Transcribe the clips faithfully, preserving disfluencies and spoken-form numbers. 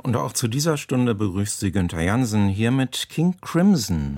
Und auch zu dieser Stunde begrüßt sie Günther Jansen hier mit King Crimson.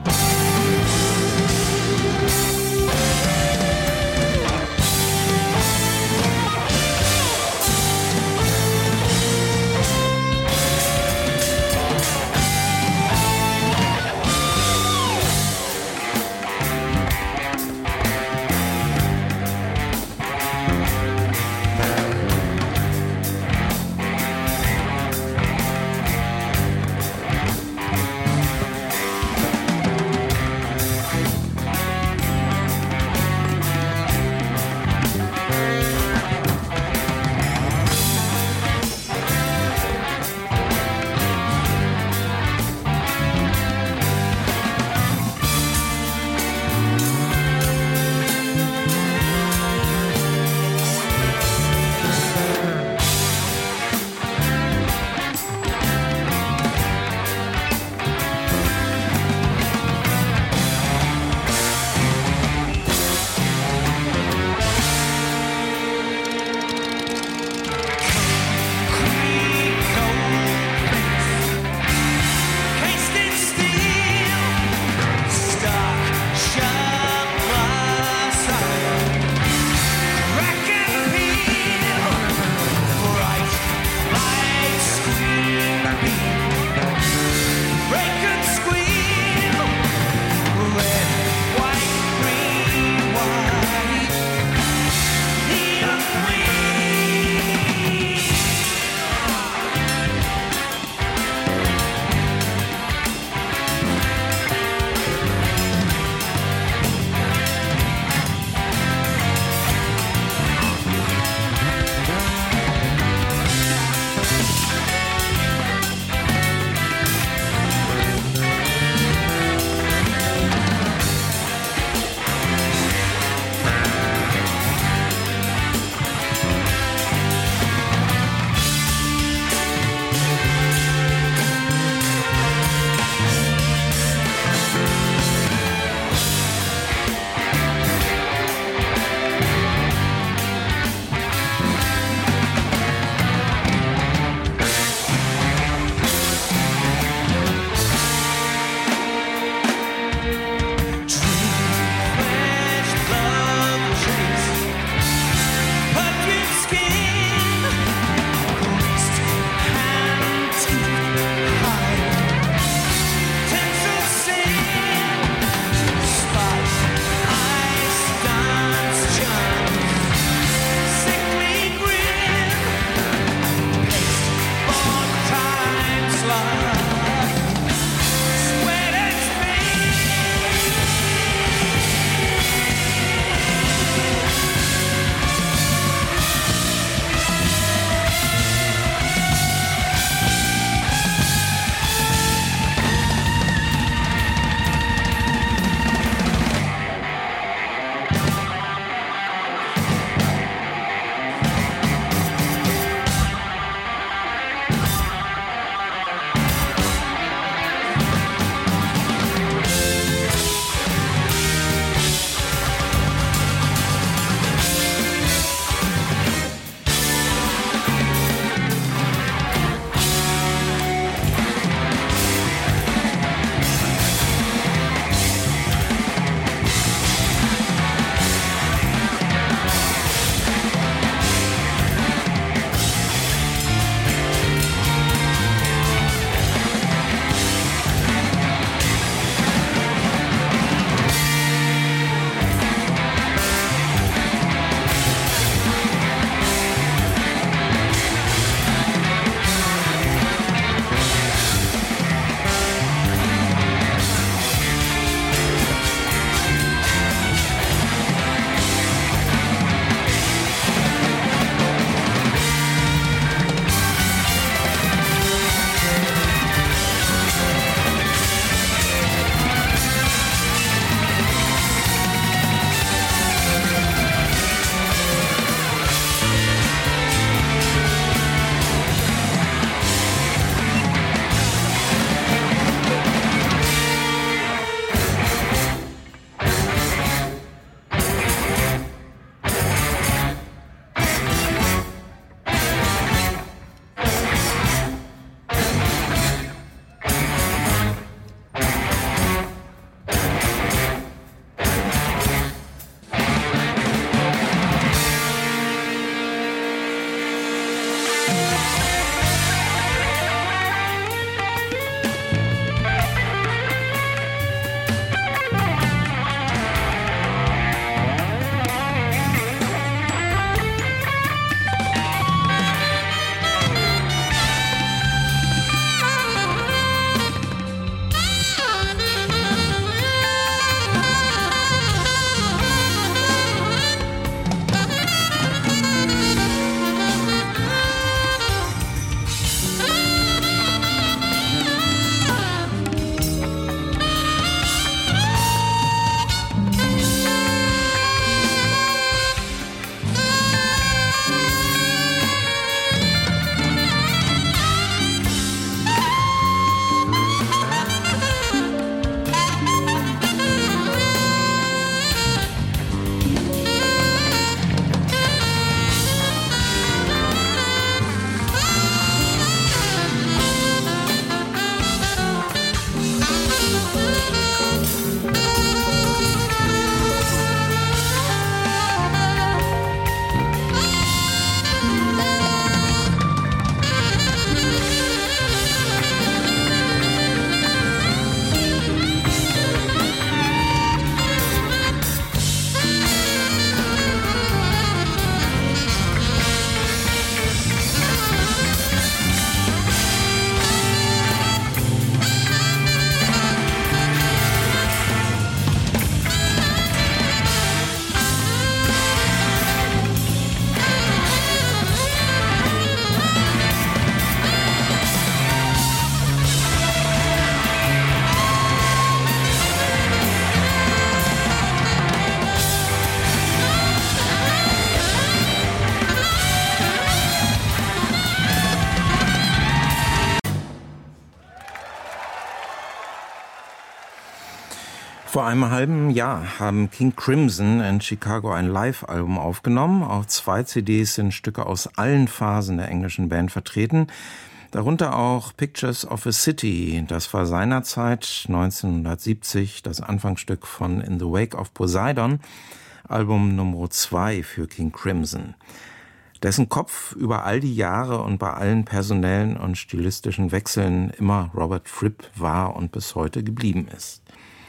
Vor einem halben Jahr haben King Crimson in Chicago ein Live-Album aufgenommen. Auf zwei C Ds sind Stücke aus allen Phasen der englischen Band vertreten. Darunter auch Pictures of a City. Das war seinerzeit neunzehnhundertsiebzig das Anfangsstück von In the Wake of Poseidon, Album Nummer zwei für King Crimson. Dessen Kopf über all die Jahre und bei allen personellen und stilistischen Wechseln immer Robert Fripp war und bis heute geblieben ist.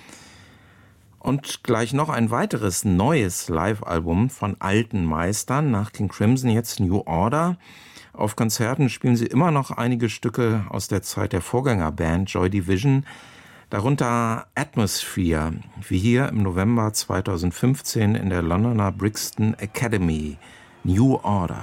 Und gleich noch ein weiteres neues Live-Album von alten Meistern, nach King Crimson jetzt New Order. Auf Konzerten spielen sie immer noch einige Stücke aus der Zeit der Vorgängerband Joy Division, darunter Atmosphere, wie hier im November zweitausendfünfzehn in der Londoner Brixton Academy. New Order.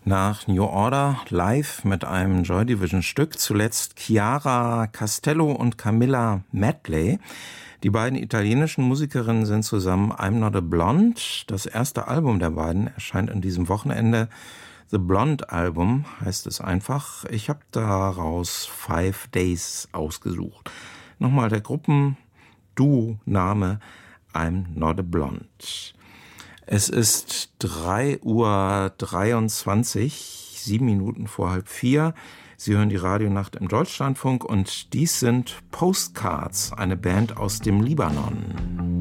Nach New Order live mit einem Joy Division Stück, zuletzt Chiara Castello und Camilla Medley. Die beiden italienischen Musikerinnen sind zusammen I'm Not a Blonde. Das erste Album der beiden erscheint an diesem Wochenende. The Blonde Album heißt es einfach. Ich habe daraus Five Days ausgesucht. Nochmal der Gruppen-Duo-Name I'm Not a Blonde. Es ist drei Uhr dreiundzwanzig, sieben Minuten vor halb vier. Sie hören die Radionacht im Deutschlandfunk und dies sind Postcards, eine Band aus dem Libanon.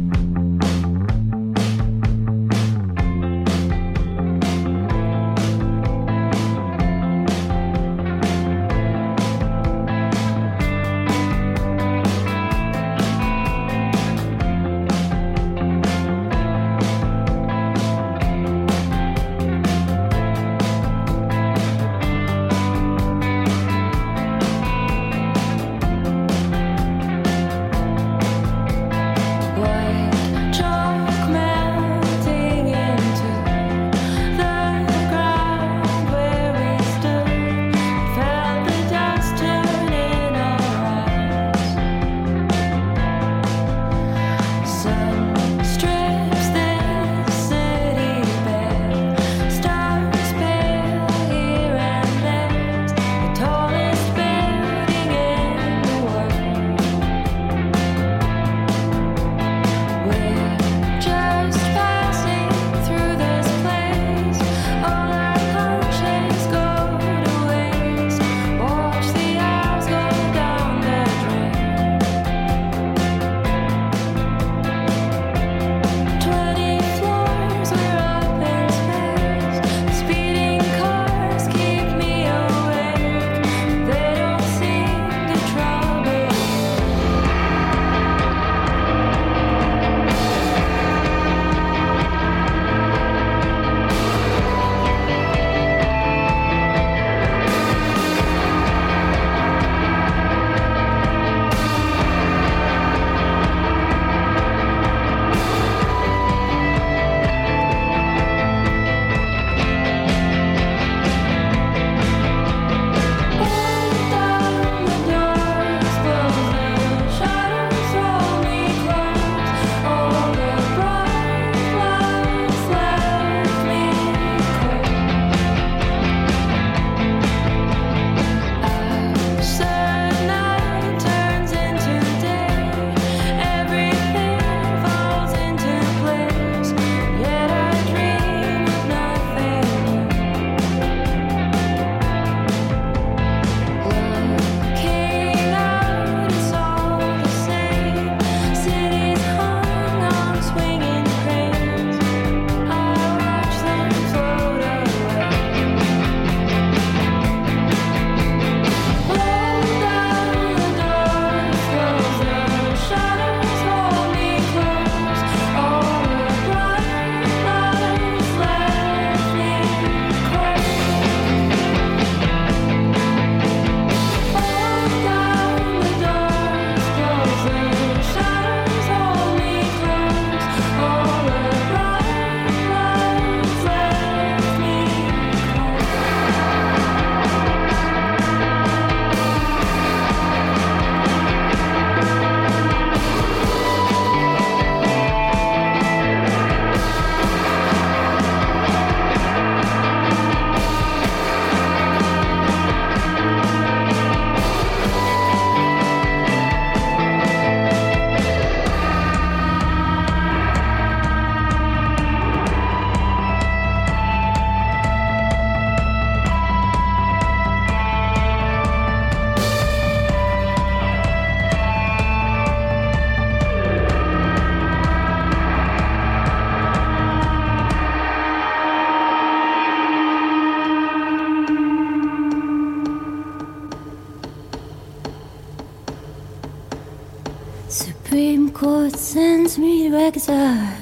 Supreme Court sends me to exile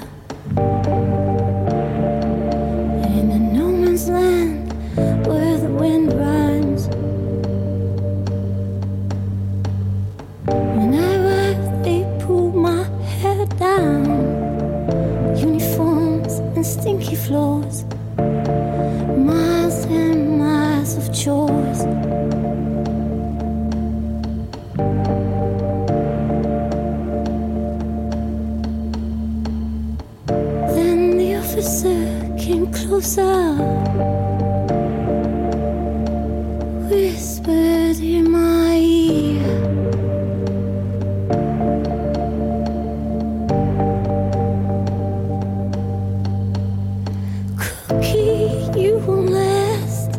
in a no man's land where the wind rhymes. When I arrive, they pull my hair down, uniforms and stinky floors, miles whisper came closer, whispered in my ear. Cookie, you won't last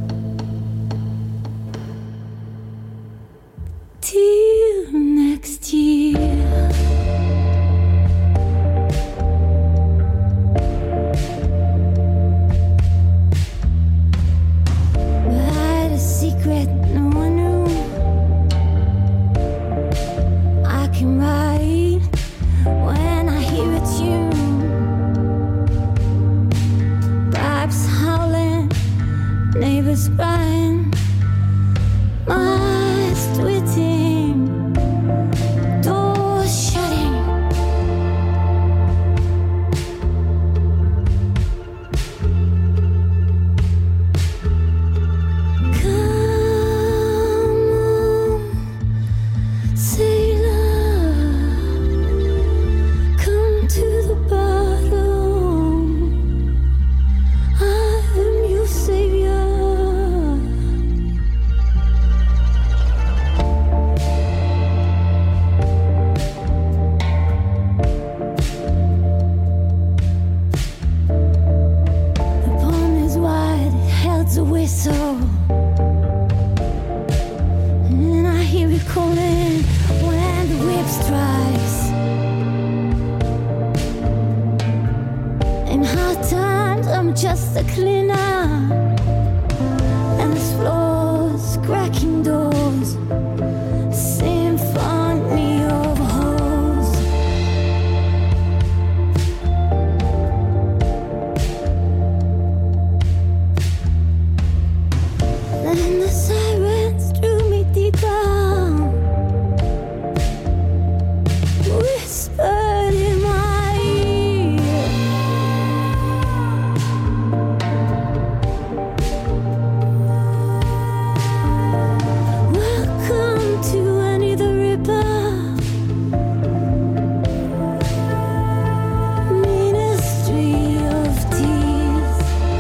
till next year. Crying, mice twitching, doors shutting. Come on, sailor, come to the bottom. I am your savior. A whistle, and I hear it calling when the whip strikes. In hard times, I'm just a cleaner, and this floor's cracking doors, symphony of holes. And the sirens drew me deeper, whispered in my ear. Welcome to Annie the Ripper, Ministry of Tears.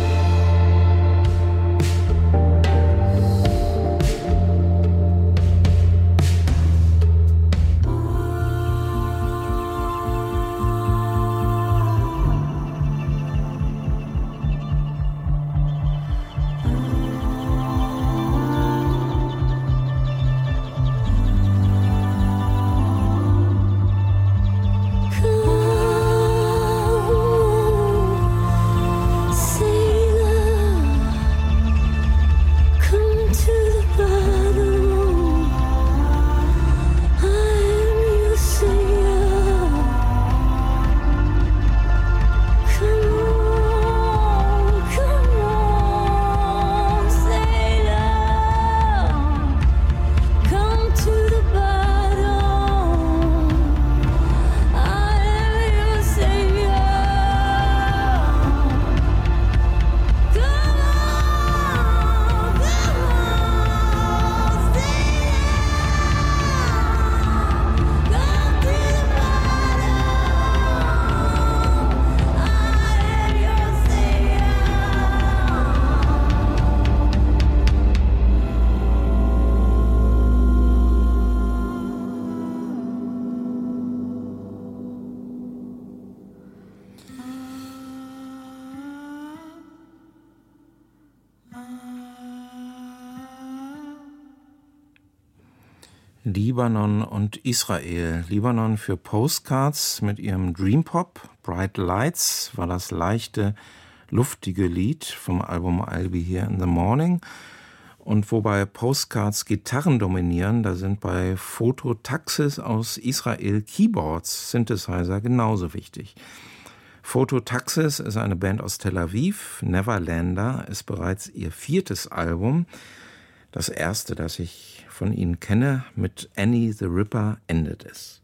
Libanon und Israel. Libanon für Postcards mit ihrem Dream Pop. Bright Lights war das leichte, luftige Lied vom Album I'll Be Here in the Morning. Und wobei Postcards Gitarren dominieren, da sind bei Fototaxis aus Israel Keyboards, Synthesizer genauso wichtig. Fototaxis ist eine Band aus Tel Aviv. Neverlander ist bereits ihr viertes Album. Das erste, das ich von ihnen kenne, mit Annie the Ripper endet es.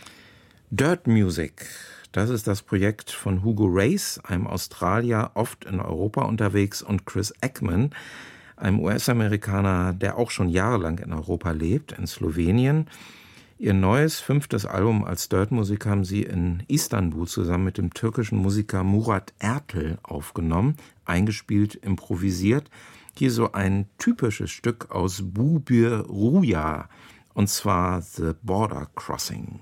Dirt Music, das ist das Projekt von Hugo Race, einem Australier, oft in Europa unterwegs, und Chris Eckman, einem U S-Amerikaner, der auch schon jahrelang in Europa lebt, in Slowenien. Ihr neues, fünftes Album als Dirt-Musik haben sie in Istanbul zusammen mit dem türkischen Musiker Murat Ertel aufgenommen, eingespielt, improvisiert. Hier so ein typisches Stück aus Bu Bir Rüya, und zwar The Border Crossing.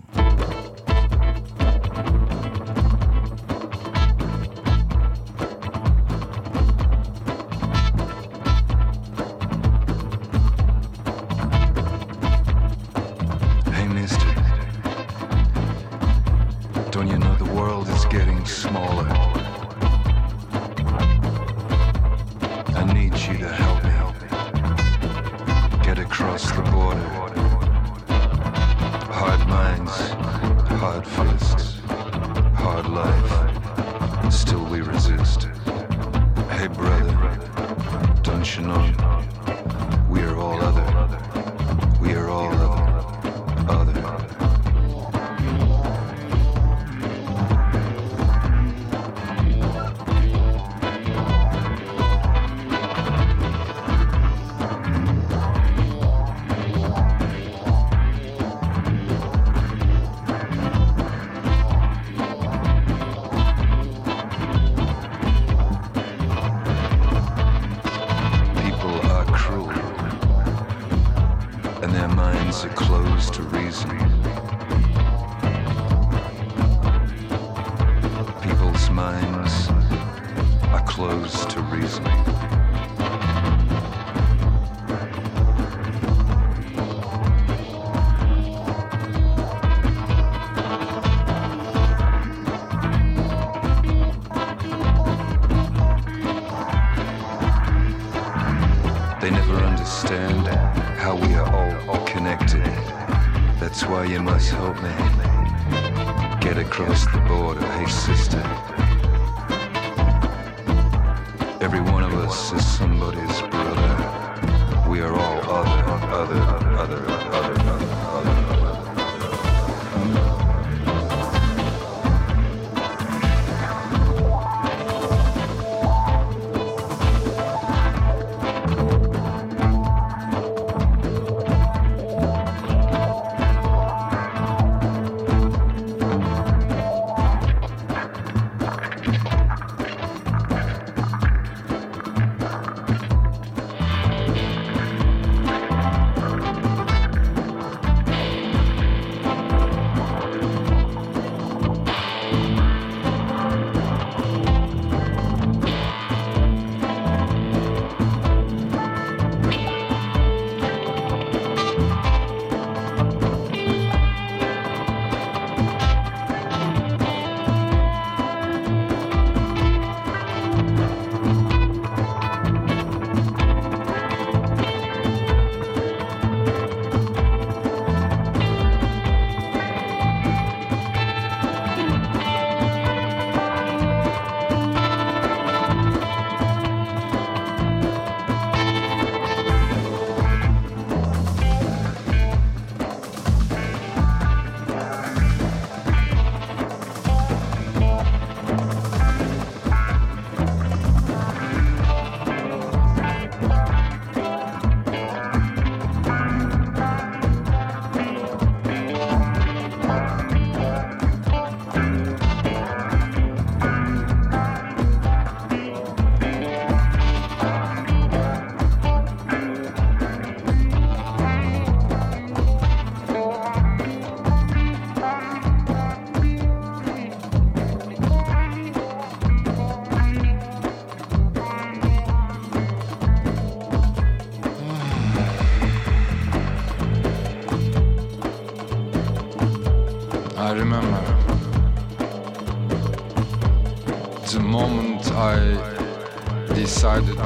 Decided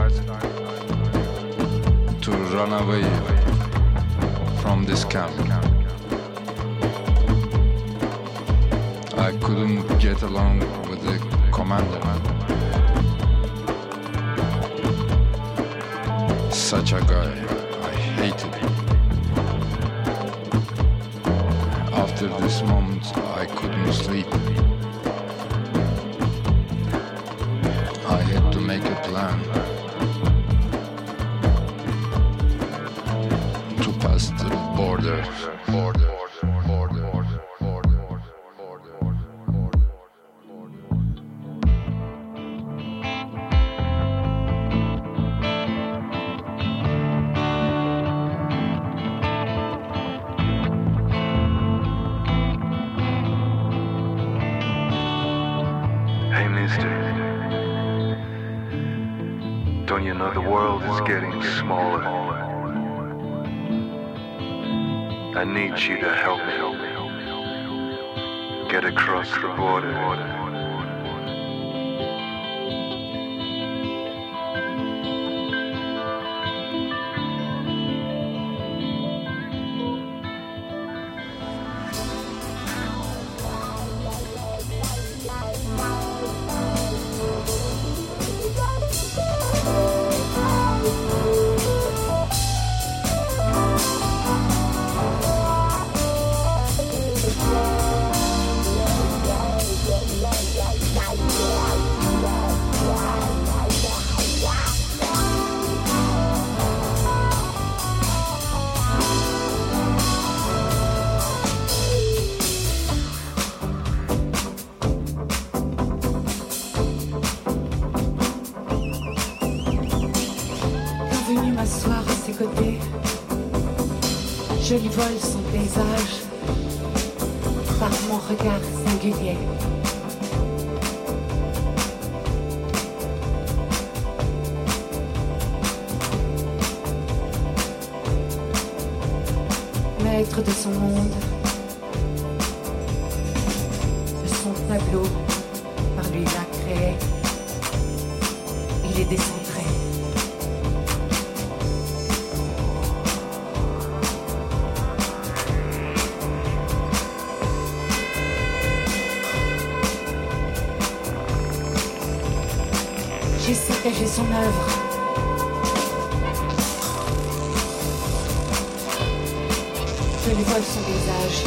to run away from this camp. I couldn't get along with the commander. Such a guy, I hated him. After this moment, I couldn't sleep. I had to make a plan to pass the border. border. Hey, mister, don't you know the world is getting smaller? I need you to help me get across the border. Je lui vole son paysage par mon regard singulier. Maître de son monde, de son tableau, par lui l'a créé, il est décentré. J'ai saccagé son œuvre. Je lui vole son visage.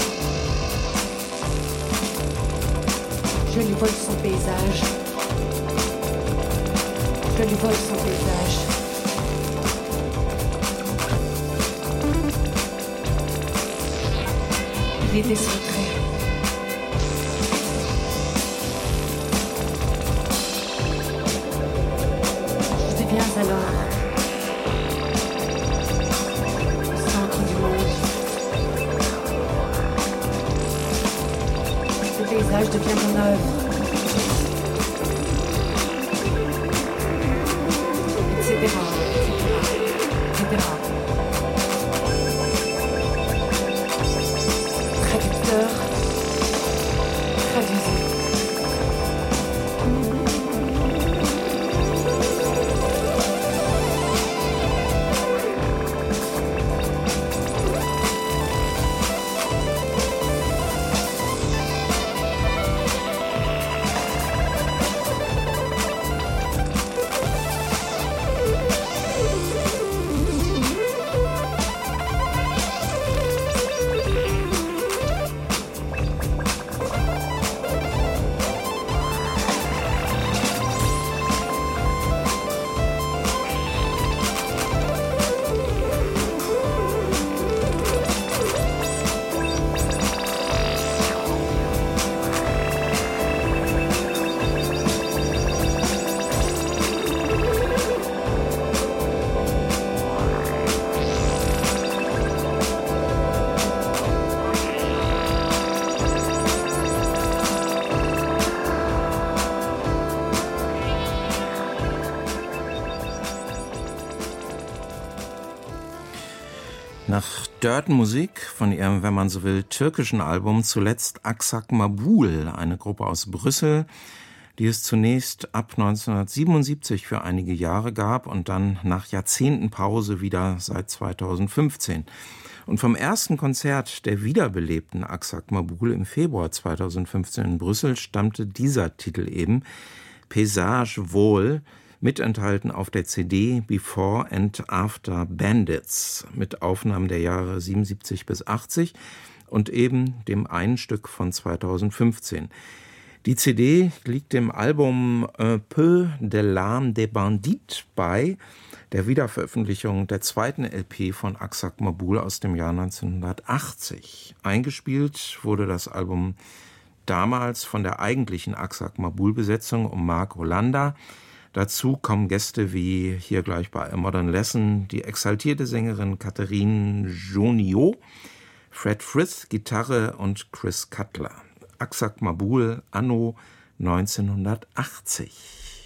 Je lui vole son paysage. Je lui vole son paysage. Il est décentré. Alors, au centre du monde, ce paysage devient mon œuvre, et cetera, et cetera. Traducteur, traduisez. Nach Dirten-Musik von ihrem, wenn man so will, türkischen Album zuletzt Aksak Mabul, eine Gruppe aus Brüssel, die es zunächst ab neunzehnhundertsiebenundsiebzig für einige Jahre gab und dann nach Jahrzehnten Pause wieder seit zweitausendfünfzehn. Und vom ersten Konzert der wiederbelebten Aksak Mabul im Februar zweitausendfünfzehn in Brüssel stammte dieser Titel eben, Paysage Wohl, mit enthalten auf der C D Before and After Bandits mit Aufnahmen der Jahre siebenundsiebzig bis achtzig und eben dem einen Stück von zweitausendfünfzehn. Die C D liegt dem Album Un peu de l'âme des bandits bei, der Wiederveröffentlichung der zweiten L P von Aksak Mabul aus dem Jahr neunzehnhundertachtzig. Eingespielt wurde das Album damals von der eigentlichen Aksak Mabul-Besetzung um Mark Rolanda. Dazu kommen Gäste wie hier gleich bei A Modern Lesson die exaltierte Sängerin Catherine Joniot, Fred Frith, Gitarre und Chris Cutler. Aksak Mabul anno neunzehnhundertachtzig.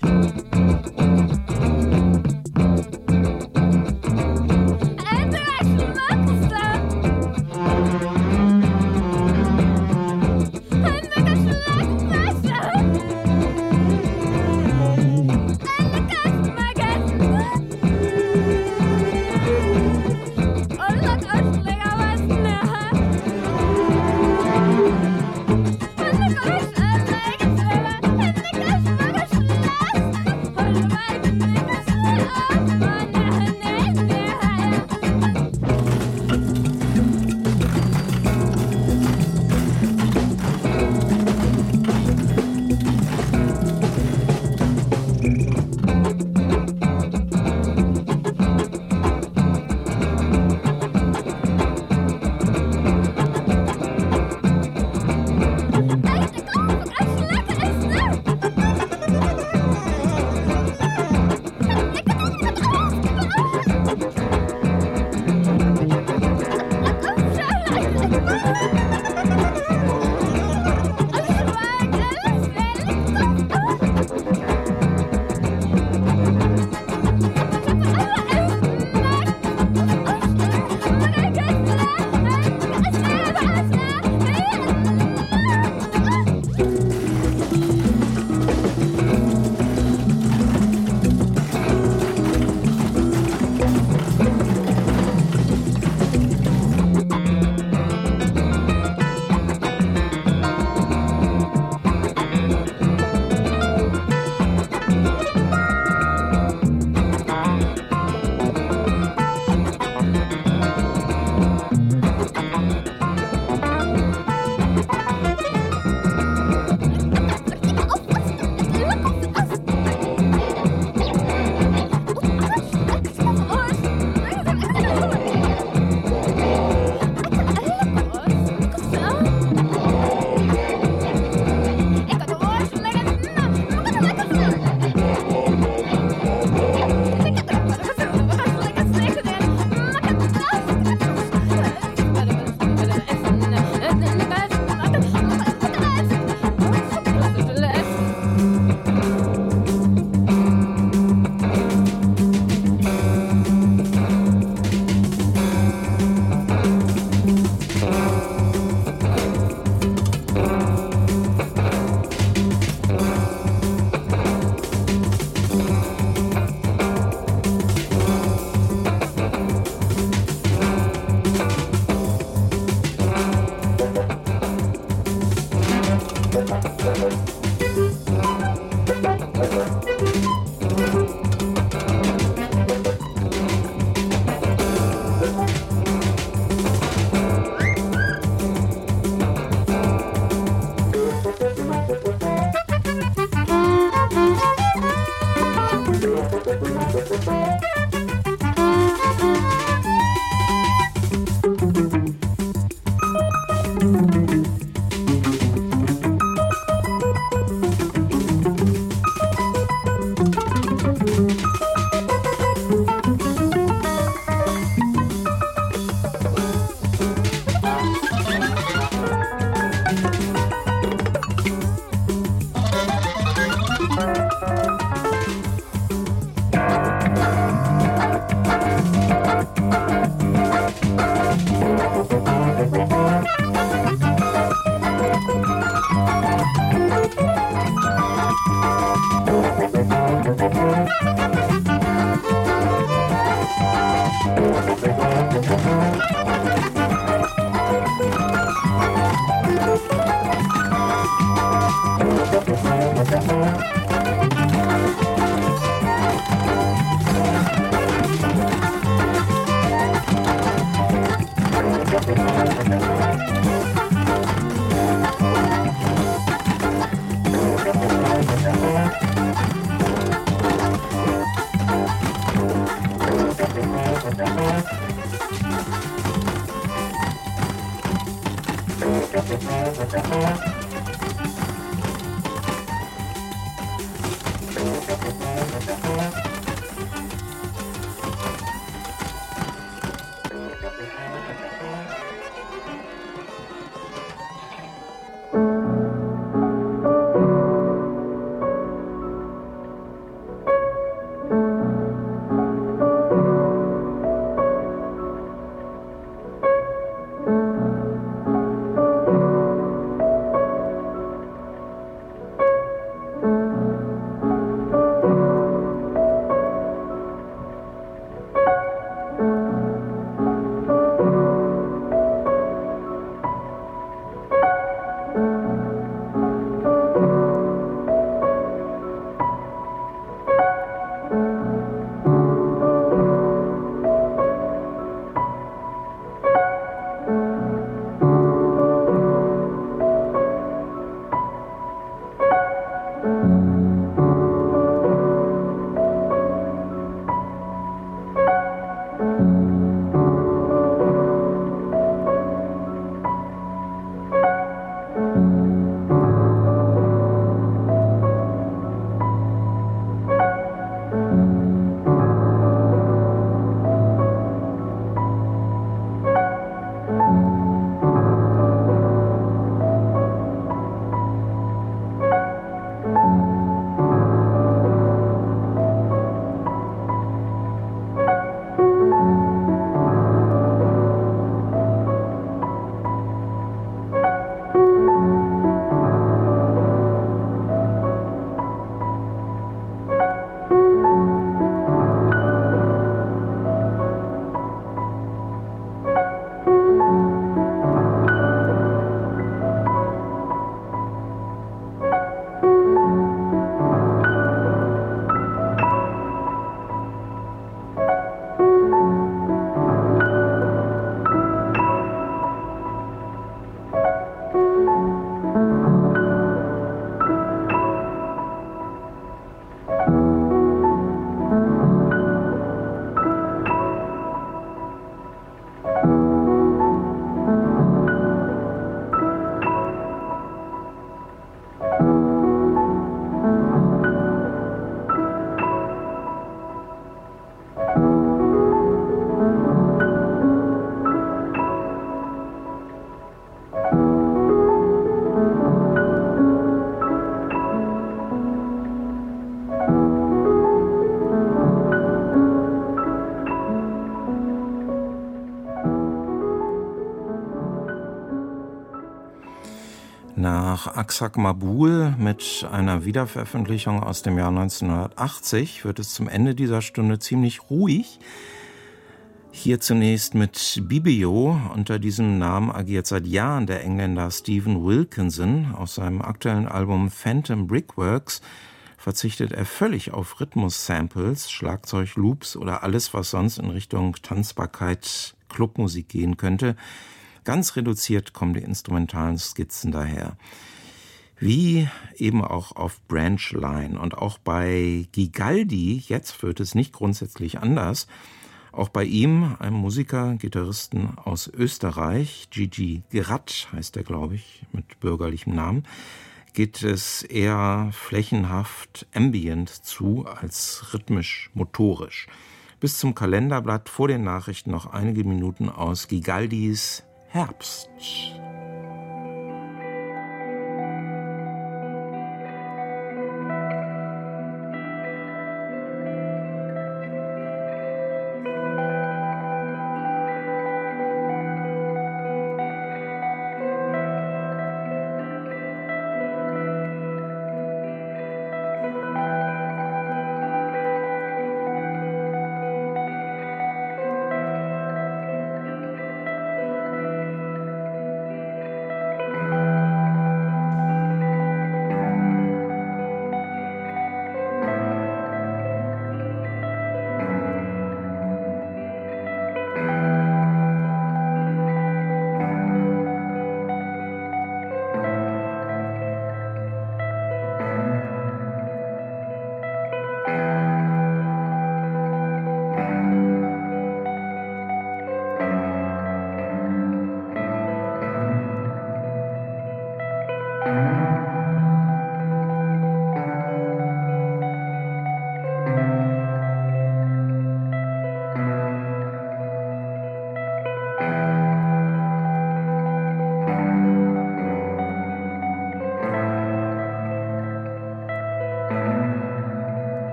nach Aksak Mabul mit einer Wiederveröffentlichung aus dem Jahr neunzehnhundertachtzig wird es zum Ende dieser Stunde ziemlich ruhig. Hier zunächst mit Bibio. Unter diesem Namen agiert seit Jahren der Engländer Stephen Wilkinson. Aus seinem aktuellen Album Phantom Brickworks verzichtet er völlig auf Rhythmus-Samples, Schlagzeug-Loops oder alles, was sonst in Richtung Tanzbarkeit, Clubmusik gehen könnte. Ganz reduziert kommen die instrumentalen Skizzen daher. Wie eben auch auf Branch Line und auch bei Gigaldi, jetzt wird es nicht grundsätzlich anders. Auch bei ihm, einem Musiker, Gitarristen aus Österreich, Gigi Geratt heißt er, glaube ich, mit bürgerlichem Namen, geht es eher flächenhaft ambient zu als rhythmisch-motorisch. Bis zum Kalenderblatt vor den Nachrichten noch einige Minuten aus Gigaldis Herbst.